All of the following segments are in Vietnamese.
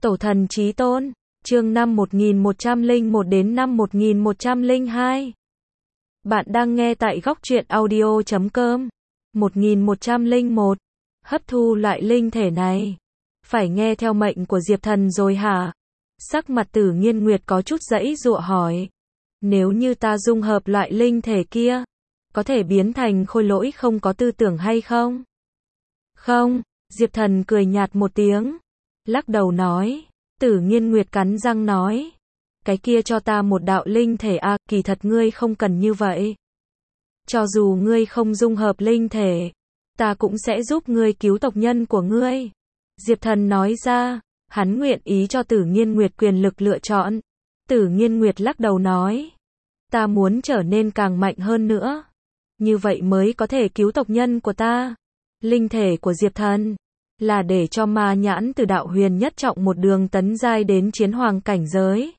Tổ thần chí tôn, chương năm 1101 đến năm 1102. Bạn đang nghe tại góc truyện audio.com. 1101. Hấp thu loại linh thể này. Phải nghe theo mệnh của Diệp Thần rồi hả? Sắc mặt Tử Nghiên Nguyệt có chút giãy giụa hỏi. Nếu như ta dung hợp loại linh thể kia, có thể biến thành khôi lỗi không có tư tưởng hay không? Không, Diệp Thần cười nhạt một tiếng, lắc đầu nói. Tử Nghiên Nguyệt cắn răng nói. Cái kia cho ta một đạo linh thể à, kỳ thật ngươi không cần như vậy. Cho dù ngươi không dung hợp linh thể, ta cũng sẽ giúp ngươi cứu tộc nhân của ngươi. Diệp Thần nói ra, hắn nguyện ý cho Tử Nghiên Nguyệt quyền lực lựa chọn. Tử Nghiên Nguyệt lắc đầu nói. Ta muốn trở nên càng mạnh hơn nữa. Như vậy mới có thể cứu tộc nhân của ta. Linh thể của Diệp Thần là để cho ma nhãn từ đạo huyền nhất trọng một đường tấn giai đến chiến hoàng cảnh giới.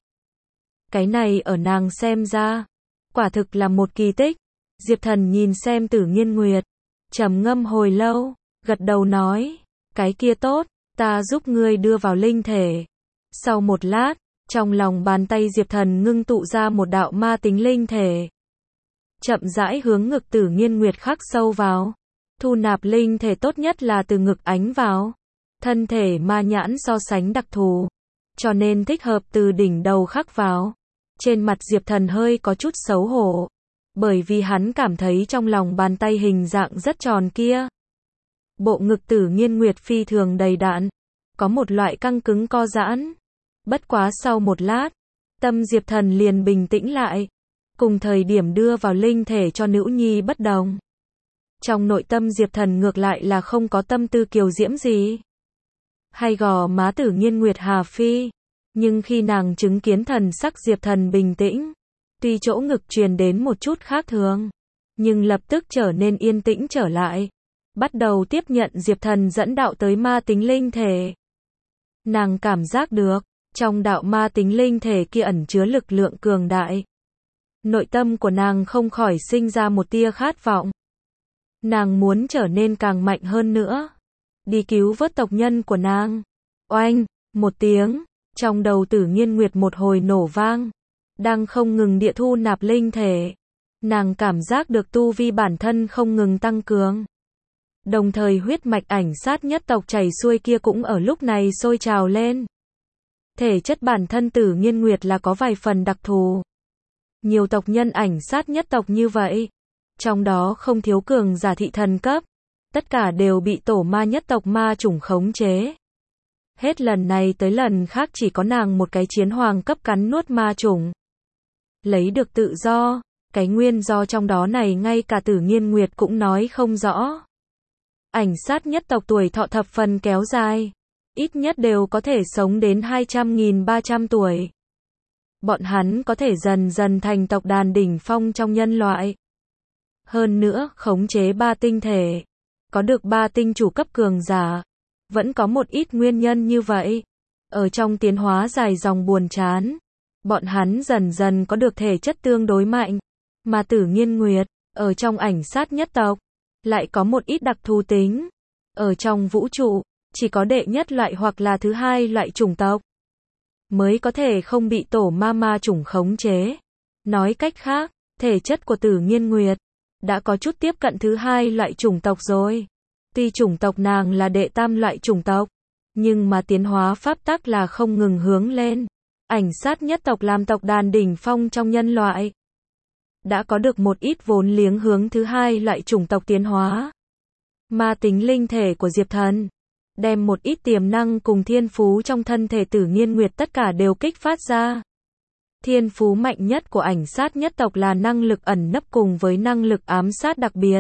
Cái này ở nàng xem ra, quả thực là một kỳ tích. Diệp Thần nhìn xem Tử Nghiên Nguyệt, trầm ngâm hồi lâu, gật đầu nói, cái kia tốt, ta giúp ngươi đưa vào linh thể. Sau một lát, trong lòng bàn tay Diệp Thần ngưng tụ ra một đạo ma tính linh thể. Chậm rãi hướng ngực Tử Nghiên Nguyệt khắc sâu vào. Thu nạp linh thể tốt nhất là từ ngực ánh vào. Thân thể ma nhãn so sánh đặc thù, cho nên thích hợp từ đỉnh đầu khắc vào. Trên mặt Diệp Thần hơi có chút xấu hổ, bởi vì hắn cảm thấy trong lòng bàn tay hình dạng rất tròn kia. Bộ ngực Tử Nghiên Nguyệt phi thường đầy đặn, có một loại căng cứng co giãn. Bất quá sau một lát, tâm Diệp Thần liền bình tĩnh lại. Cùng thời điểm đưa vào linh thể cho nữ nhi bất đồng. Trong nội tâm Diệp Thần ngược lại là không có tâm tư kiều diễm gì. Hay gò má Tử Nghiên Nguyệt hà phi. Nhưng khi nàng chứng kiến thần sắc Diệp Thần bình tĩnh, tuy chỗ ngực truyền đến một chút khác thường, nhưng lập tức trở nên yên tĩnh trở lại. Bắt đầu tiếp nhận Diệp Thần dẫn đạo tới ma tính linh thể. Nàng cảm giác được, trong đạo ma tính linh thể kia ẩn chứa lực lượng cường đại. Nội tâm của nàng không khỏi sinh ra một tia khát vọng. Nàng muốn trở nên càng mạnh hơn nữa. Đi cứu vớt tộc nhân của nàng. Oanh, một tiếng, trong đầu Tử Nghiên Nguyệt một hồi nổ vang. Đang không ngừng địa thu nạp linh thể. Nàng cảm giác được tu vi bản thân không ngừng tăng cường. Đồng thời huyết mạch ảnh sát nhất tộc chảy xuôi kia cũng ở lúc này sôi trào lên. Thể chất bản thân Tử Nghiên Nguyệt là có vài phần đặc thù. Nhiều tộc nhân ảnh sát nhất tộc như vậy. Trong đó không thiếu cường giả thị thần cấp. Tất cả đều bị tổ ma nhất tộc ma chủng khống chế. Hết lần này tới lần khác chỉ có nàng một cái chiến hoàng cấp cắn nuốt ma chủng. Lấy được tự do, cái nguyên do trong đó này ngay cả Tử Nghiên Nguyệt cũng nói không rõ. Ảnh sát nhất tộc tuổi thọ thập phần kéo dài. Ít nhất đều có thể sống đến 200.300 tuổi. Bọn hắn có thể dần dần thành tộc đàn đỉnh phong trong nhân loại. Hơn nữa, khống chế 3 tinh thể. Có được 3 tinh chủ cấp cường giả. Vẫn có một ít nguyên nhân như vậy. Ở trong tiến hóa dài dòng buồn chán, bọn hắn dần dần có được thể chất tương đối mạnh. Mà Tử Nghiên Nguyệt, ở trong ảnh sát nhất tộc, lại có một ít đặc thù tính. Ở trong vũ trụ, chỉ có đệ nhất loại hoặc là thứ hai loại chủng tộc mới có thể không bị tổ ma chủng khống chế. Nói cách khác, thể chất của Tử Nghiên Nguyệt đã có chút tiếp cận thứ hai loại chủng tộc rồi. Tuy chủng tộc nàng là đệ tam loại chủng tộc, nhưng mà tiến hóa pháp tắc là không ngừng hướng lên. Ảnh sát nhất tộc làm tộc đàn đỉnh phong trong nhân loại. Đã có được một ít vốn liếng hướng thứ hai loại chủng tộc tiến hóa. Ma tính linh thể của Diệp Thần đem một ít tiềm năng cùng thiên phú trong thân thể Tử Nghiên Nguyệt tất cả đều kích phát ra. Thiên phú mạnh nhất của ảnh sát nhất tộc là năng lực ẩn nấp cùng với năng lực ám sát đặc biệt.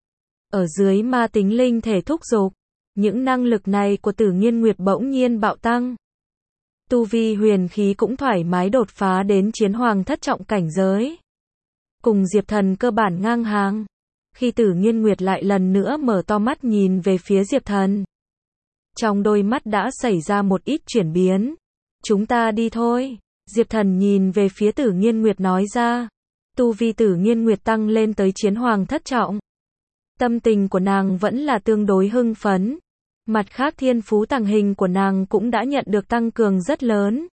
Ở dưới ma tính linh thể thúc giục, những năng lực này của Tử Nghiên Nguyệt bỗng nhiên bạo tăng. Tu vi huyền khí cũng thoải mái đột phá đến chiến hoàng thất trọng cảnh giới. Cùng Diệp Thần cơ bản ngang hàng. Khi Tử Nghiên Nguyệt lại lần nữa mở to mắt nhìn về phía Diệp Thần, trong đôi mắt đã xảy ra một ít chuyển biến. Chúng ta đi thôi. Diệp Thần nhìn về phía Tử Nghiên Nguyệt nói ra. Tu vi Tử Nghiên Nguyệt tăng lên tới chiến hoàng thất trọng. Tâm tình của nàng vẫn là tương đối hưng phấn. Mặt khác thiên phú tàng hình của nàng cũng đã nhận được tăng cường rất lớn.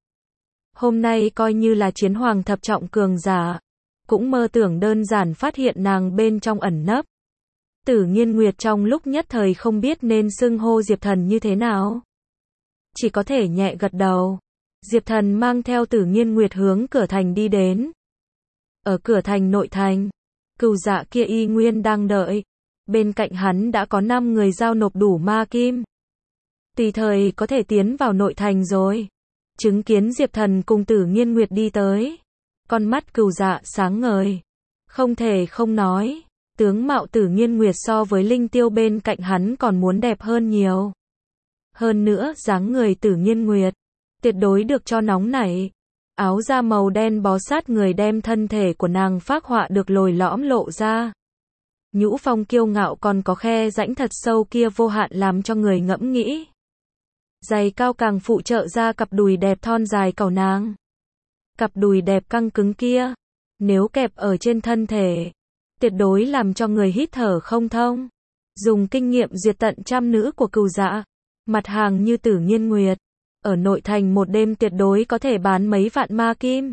Hôm nay coi như là chiến hoàng thập trọng cường giả, cũng mơ tưởng đơn giản phát hiện nàng bên trong ẩn nấp. Tử Nghiên Nguyệt trong lúc nhất thời không biết nên xưng hô Diệp Thần như thế nào. Chỉ có thể nhẹ gật đầu. Diệp Thần mang theo Tử Nghiên Nguyệt hướng cửa thành đi đến. Ở cửa thành nội thành, Cửu Dạ kia y nguyên đang đợi. Bên cạnh hắn đã có 5 người giao nộp đủ ma kim. Tùy thời có thể tiến vào nội thành rồi. Chứng kiến Diệp Thần cùng Tử Nghiên Nguyệt đi tới. Con mắt Cửu Dạ sáng ngời. Không thể không nói, tướng mạo Tử Nghiên Nguyệt so với Linh Tiêu bên cạnh hắn còn muốn đẹp hơn nhiều. Hơn nữa, dáng người Tử Nghiên Nguyệt tuyệt đối được cho nóng nảy. Áo da màu đen bó sát người đem thân thể của nàng phác họa được lồi lõm lộ ra. Nhũ phong kiêu ngạo còn có khe rãnh thật sâu kia vô hạn làm cho người ngẫm nghĩ. Giày cao càng phụ trợ ra cặp đùi đẹp thon dài cầu nàng. Cặp đùi đẹp căng cứng kia, nếu kẹp ở trên thân thể, tuyệt đối làm cho người hít thở không thông. Dùng kinh nghiệm diệt tận trăm nữ của Cửu Dạ, mặt hàng như Tử Nghiên Nguyệt, ở nội thành một đêm tuyệt đối có thể bán mấy vạn ma kim.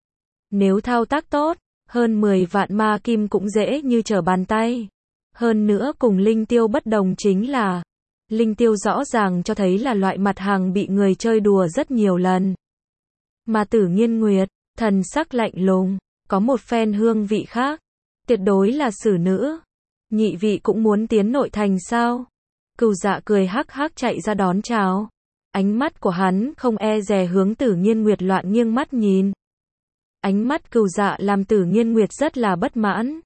Nếu thao tác tốt, hơn 10 vạn ma kim cũng dễ như trở bàn tay. Hơn nữa cùng Linh Tiêu bất đồng chính là, Linh Tiêu rõ ràng cho thấy là loại mặt hàng bị người chơi đùa rất nhiều lần. Mà Tử Nghiên Nguyệt, thần sắc lạnh lùng, có một phen hương vị khác, tuyệt đối là xử nữ. Nhị vị cũng muốn tiến nội thành sao? Cửu Dạ cười hắc hắc chạy ra đón chào. Ánh mắt của hắn không e dè hướng Tử Nghiên Nguyệt loạn nghiêng mắt nhìn. Ánh mắt Cửu Dạ làm Tử Nghiên Nguyệt rất là bất mãn.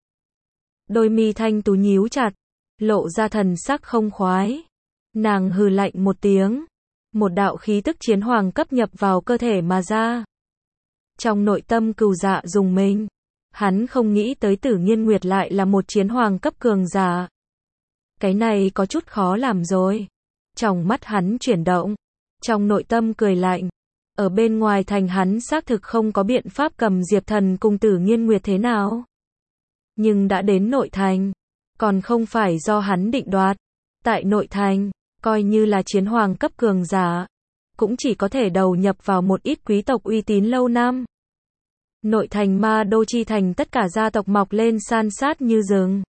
Đôi mi thanh tú nhíu chặt, lộ ra thần sắc không khoái. Nàng hừ lạnh một tiếng, một đạo khí tức chiến hoàng cấp nhập vào cơ thể mà ra. Trong nội tâm Cửu Dạ rùng mình, hắn không nghĩ tới Tử Nghiên Nguyệt lại là một chiến hoàng cấp cường giả. Cái này có chút khó làm rồi. Trong mắt hắn chuyển động, trong nội tâm cười lạnh. Ở bên ngoài thành hắn xác thực không có biện pháp cầm Diệp Thần cùng Tử Nghiên Nguyệt thế nào. Nhưng đã đến nội thành, còn không phải do hắn định đoạt. Tại nội thành, coi như là chiến hoàng cấp cường giả, cũng chỉ có thể đầu nhập vào một ít quý tộc uy tín lâu năm. Nội thành Ma Đô chi thành tất cả gia tộc mọc lên san sát như rừng.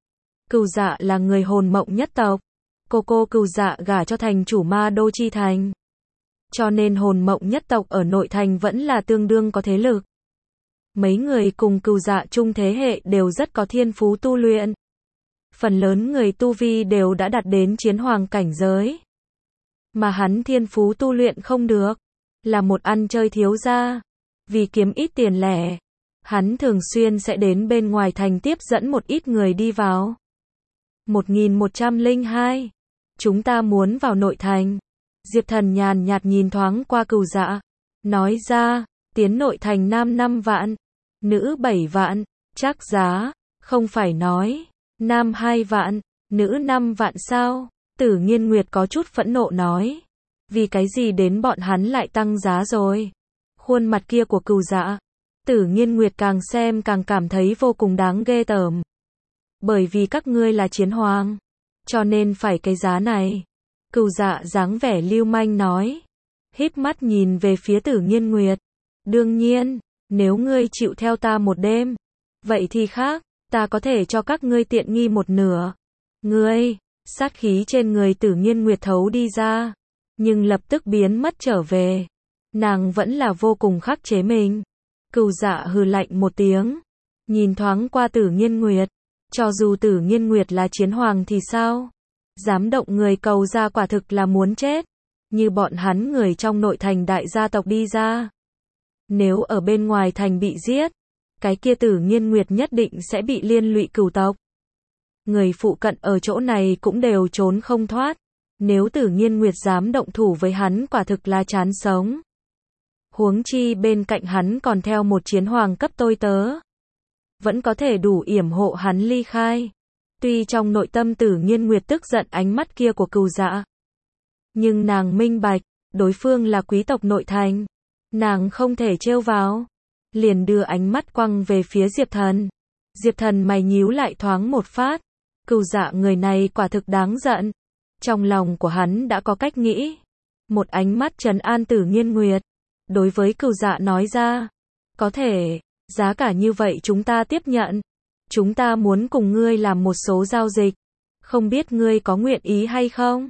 Cửu Dạ là người hồn mộng nhất tộc. Cô Cửu Dạ gả cho thành chủ Ma Đô chi thành. Cho nên hồn mộng nhất tộc ở nội thành vẫn là tương đương có thế lực. Mấy người cùng Cửu Dạ chung thế hệ đều rất có thiên phú tu luyện. Phần lớn người tu vi đều đã đạt đến chiến hoàng cảnh giới. Mà hắn thiên phú tu luyện không được, là một ăn chơi thiếu gia. Vì kiếm ít tiền lẻ, hắn thường xuyên sẽ đến bên ngoài thành tiếp dẫn một ít người đi vào. 1102. Chúng ta muốn vào nội thành. Diệp Thần nhàn nhạt nhìn thoáng qua Cửu Dạ, nói ra, tiến nội thành nam 5 vạn, nữ 7 vạn, chắc giá, không phải nói, nam 2 vạn, nữ 5 vạn sao? Tử Nghiên Nguyệt có chút phẫn nộ nói, vì cái gì đến bọn hắn lại tăng giá rồi? Khuôn mặt kia của Cửu Dạ, Tử Nghiên Nguyệt càng xem càng cảm thấy vô cùng đáng ghê tởm. Bởi vì các ngươi là chiến hoàng, cho nên phải cái giá này. Cửu Dạ dáng vẻ lưu manh nói, híp mắt nhìn về phía Tử Nghiên Nguyệt. Đương nhiên, nếu ngươi chịu theo ta một đêm, vậy thì khác, ta có thể cho các ngươi tiện nghi một nửa. Ngươi, sát khí trên người Tử Nghiên Nguyệt thấu đi ra, nhưng lập tức biến mất trở về. Nàng vẫn là vô cùng khắc chế mình. Cửu Dạ hừ lạnh một tiếng, nhìn thoáng qua Tử Nghiên Nguyệt. Cho dù Tử Nghiên Nguyệt là chiến hoàng thì sao? Dám động người cầu ra quả thực là muốn chết. Như bọn hắn người trong nội thành đại gia tộc đi ra. Nếu ở bên ngoài thành bị giết, cái kia Tử Nghiên Nguyệt nhất định sẽ bị liên lụy cửu tộc. Người phụ cận ở chỗ này cũng đều trốn không thoát. Nếu Tử Nghiên Nguyệt dám động thủ với hắn quả thực là chán sống. Huống chi bên cạnh hắn còn theo một chiến hoàng cấp tôi tớ. Vẫn có thể đủ yểm hộ hắn ly khai. Tuy trong nội tâm Tử Nghiên Nguyệt tức giận ánh mắt kia của Cửu Dạ, nhưng nàng minh bạch, đối phương là quý tộc nội thành. Nàng không thể trêu vào. Liền đưa ánh mắt quăng về phía Diệp Thần. Diệp Thần mày nhíu lại thoáng một phát. Cửu Dạ người này quả thực đáng giận. Trong lòng của hắn đã có cách nghĩ. Một ánh mắt trấn an Tử Nghiên Nguyệt. Đối với Cửu Dạ nói ra. Có thể, giá cả như vậy chúng ta tiếp nhận. Chúng ta muốn cùng ngươi làm một số giao dịch. Không biết ngươi có nguyện ý hay không?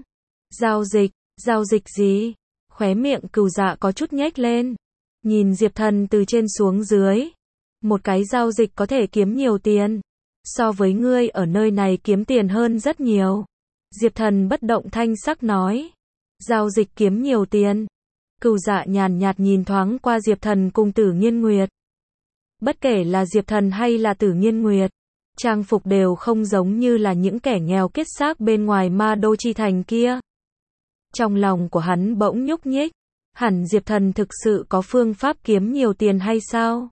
Giao dịch gì? Khóe miệng Cửu Dạ có chút nhếch lên. Nhìn Diệp Thần từ trên xuống dưới. Một cái giao dịch có thể kiếm nhiều tiền. So với ngươi ở nơi này kiếm tiền hơn rất nhiều. Diệp Thần bất động thanh sắc nói. Giao dịch kiếm nhiều tiền. Cửu Dạ nhàn nhạt nhìn thoáng qua Diệp Thần cùng Tử Nghiên Nguyệt. Bất kể là Diệp Thần hay là Tử Nghiên Nguyệt, trang phục đều không giống như là những kẻ nghèo kiết xác bên ngoài Ma Đô Chi Thành kia. Trong lòng của hắn bỗng nhúc nhích. Hẳn Diệp Thần thực sự có phương pháp kiếm nhiều tiền hay sao?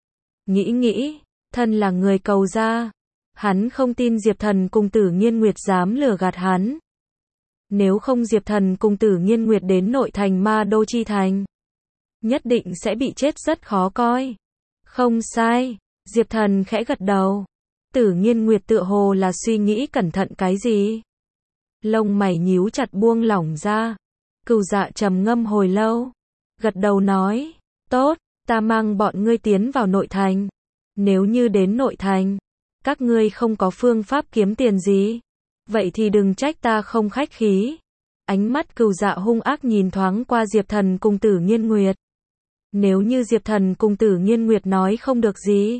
Nghĩ, thân là người cầu gia. Hắn không tin Diệp Thần cùng Tử Nghiên Nguyệt dám lừa gạt hắn. Nếu không Diệp Thần cùng Tử Nghiên Nguyệt đến nội thành Ma Đô Chi Thành, nhất định sẽ bị chết rất khó coi. Không sai, Diệp Thần khẽ gật đầu. Tử Nghiên Nguyệt tựa hồ là suy nghĩ cẩn thận cái gì. Lông mày nhíu chặt buông lỏng ra. Cửu Dạ trầm ngâm hồi lâu. Gật đầu nói, tốt, ta mang bọn ngươi tiến vào nội thành. Nếu như đến nội thành, các ngươi không có phương pháp kiếm tiền gì, vậy thì đừng trách ta không khách khí. Ánh mắt Cửu Dạ hung ác nhìn thoáng qua Diệp Thần cùng Tử Nghiên Nguyệt. Nếu như Diệp Thần cùng Tử Nghiên Nguyệt nói không được gì,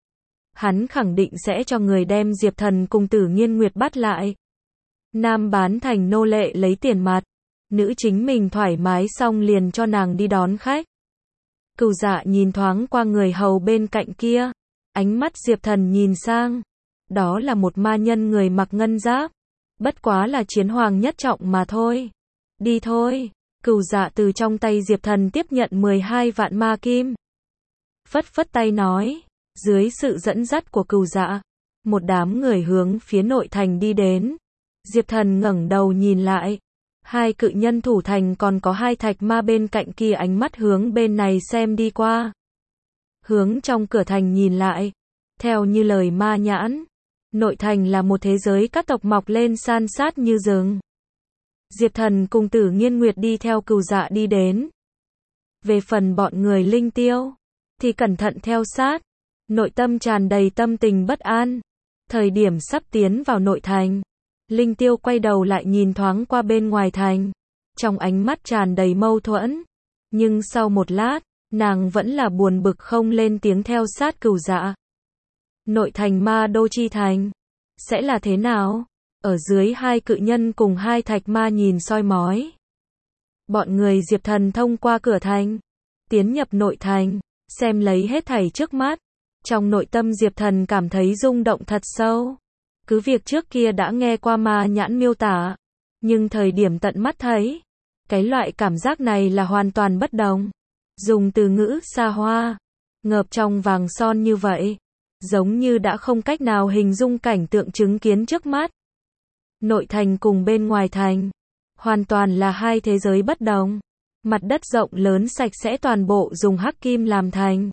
hắn khẳng định sẽ cho người đem Diệp Thần cùng Tử Nghiên Nguyệt bắt lại. Nam bán thành nô lệ lấy tiền mặt, nữ chính mình thoải mái xong liền cho nàng đi đón khách. Cửu Dạ nhìn thoáng qua người hầu bên cạnh kia, ánh mắt Diệp Thần nhìn sang. Đó là một ma nhân người mặc ngân giáp, bất quá là chiến hoàng nhất trọng mà thôi. Đi thôi. Cửu Dạ từ trong tay Diệp Thần tiếp nhận 12 vạn ma kim. Phất tay nói. Dưới sự dẫn dắt của Cửu Dạ, một đám người hướng phía nội thành đi đến. Diệp Thần ngẩng đầu nhìn lại. Hai cự nhân thủ thành còn có hai thạch ma bên cạnh kia ánh mắt hướng bên này xem đi qua. Hướng trong cửa thành nhìn lại. Theo như lời ma nhãn, nội thành là một thế giới các tộc mọc lên san sát như rừng. Diệp Thần cùng Tử Nghiên Nguyệt đi theo Cửu Dạ đi đến. Về phần bọn người Linh Tiêu, thì cẩn thận theo sát. Nội tâm tràn đầy tâm tình bất an. Thời điểm sắp tiến vào nội thành, Linh Tiêu quay đầu lại nhìn thoáng qua bên ngoài thành. Trong ánh mắt tràn đầy mâu thuẫn. Nhưng sau một lát, nàng vẫn là buồn bực không lên tiếng theo sát Cửu Dạ. Nội thành Ma Đô Chi Thành sẽ là thế nào? Ở dưới hai cự nhân cùng hai thạch ma nhìn soi mói. Bọn người Diệp Thần thông qua cửa thành, tiến nhập nội thành, xem lấy hết thảy trước mắt. Trong nội tâm Diệp Thần cảm thấy rung động thật sâu. Cứ việc trước kia đã nghe qua ma nhãn miêu tả, nhưng thời điểm tận mắt thấy, cái loại cảm giác này là hoàn toàn bất đồng. Dùng từ ngữ xa hoa, ngợp trong vàng son như vậy, giống như đã không cách nào hình dung cảnh tượng chứng kiến trước mắt. Nội thành cùng bên ngoài thành, hoàn toàn là hai thế giới bất đồng. Mặt đất rộng lớn sạch sẽ toàn bộ dùng hắc kim làm thành,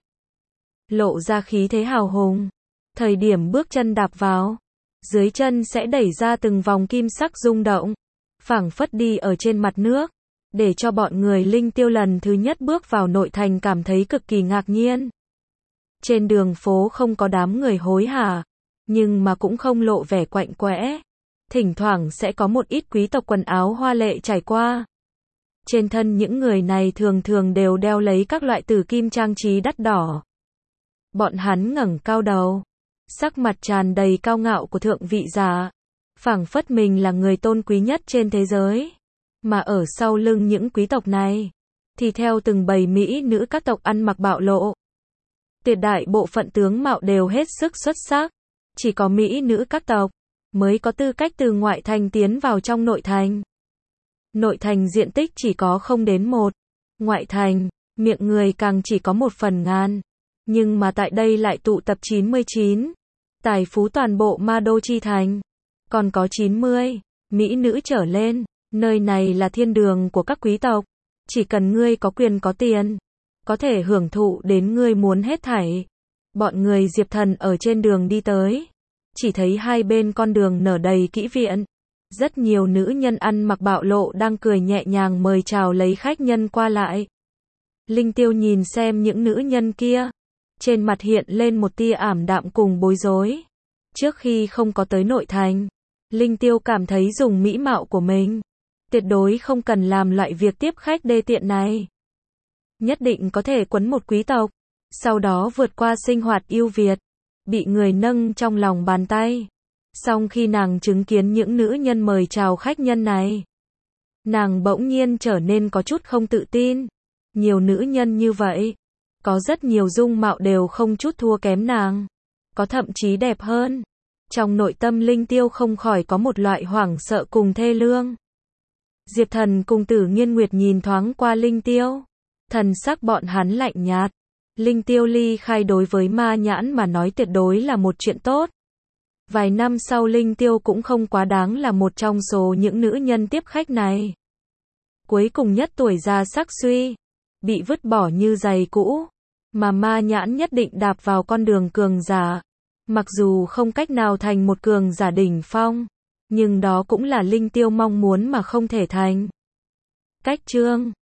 lộ ra khí thế hào hùng. Thời điểm bước chân đạp vào, dưới chân sẽ đẩy ra từng vòng kim sắc rung động, phảng phất đi ở trên mặt nước, để cho bọn người Linh Tiêu lần thứ nhất bước vào nội thành cảm thấy cực kỳ ngạc nhiên. Trên đường phố không có đám người hối hả, nhưng mà cũng không lộ vẻ quạnh quẽ. Thỉnh thoảng sẽ có một ít quý tộc quần áo hoa lệ trải qua. Trên thân những người này thường thường đều đeo lấy các loại tử kim trang trí đắt đỏ. Bọn hắn ngẩng cao đầu, sắc mặt tràn đầy cao ngạo của thượng vị giả, phảng phất mình là người tôn quý nhất trên thế giới. Mà ở sau lưng những quý tộc này, thì theo từng bầy mỹ nữ các tộc ăn mặc bạo lộ. Tuyệt đại bộ phận tướng mạo đều hết sức xuất sắc, chỉ có mỹ nữ các tộc mới có tư cách từ ngoại thành tiến vào trong nội thành. Nội thành diện tích chỉ có không đến 1, ngoại thành, miệng người càng chỉ có 1/1000. Nhưng mà tại đây lại tụ tập 99 tài phú toàn bộ Ma Đô Chi Thành, còn có 90 mỹ nữ trở lên. Nơi này là thiên đường của các quý tộc, chỉ cần ngươi có quyền có tiền, có thể hưởng thụ đến ngươi muốn hết thảy. Bọn người Diệp Thần ở trên đường đi tới, chỉ thấy hai bên con đường nở đầy kỹ viện, Rất nhiều nữ nhân ăn mặc bạo lộ đang cười nhẹ nhàng mời chào lấy khách nhân qua lại. Linh Tiêu nhìn xem những nữ nhân kia, trên mặt hiện lên một tia ảm đạm cùng bối rối. Trước khi không có tới nội thành, Linh Tiêu cảm thấy dùng mỹ mạo của mình, tuyệt đối không cần làm loại việc tiếp khách đê tiện này. Nhất định có thể quấn một quý tộc, sau đó vượt qua sinh hoạt ưu việt, bị người nâng trong lòng bàn tay. Song khi nàng chứng kiến những nữ nhân mời chào khách nhân này, nàng bỗng nhiên trở nên có chút không tự tin. Nhiều nữ nhân như vậy, có rất nhiều dung mạo đều không chút thua kém nàng, có thậm chí đẹp hơn. Trong nội tâm Linh Tiêu không khỏi có một loại hoảng sợ cùng thê lương. Diệp Thần cùng Tử Nghiên Nguyệt nhìn thoáng qua Linh Tiêu, thần sắc bọn hắn lạnh nhạt. Linh Tiêu ly khai đối với Ma Nhãn mà nói tuyệt đối là một chuyện tốt. Vài năm sau Linh Tiêu cũng không quá đáng là một trong số những nữ nhân tiếp khách này. Cuối cùng nhất tuổi già sắc suy, bị vứt bỏ như giày cũ, mà Ma Nhãn nhất định đạp vào con đường cường giả. Mặc dù không cách nào thành một cường giả đỉnh phong, nhưng đó cũng là Linh Tiêu mong muốn mà không thể thành. Cách chương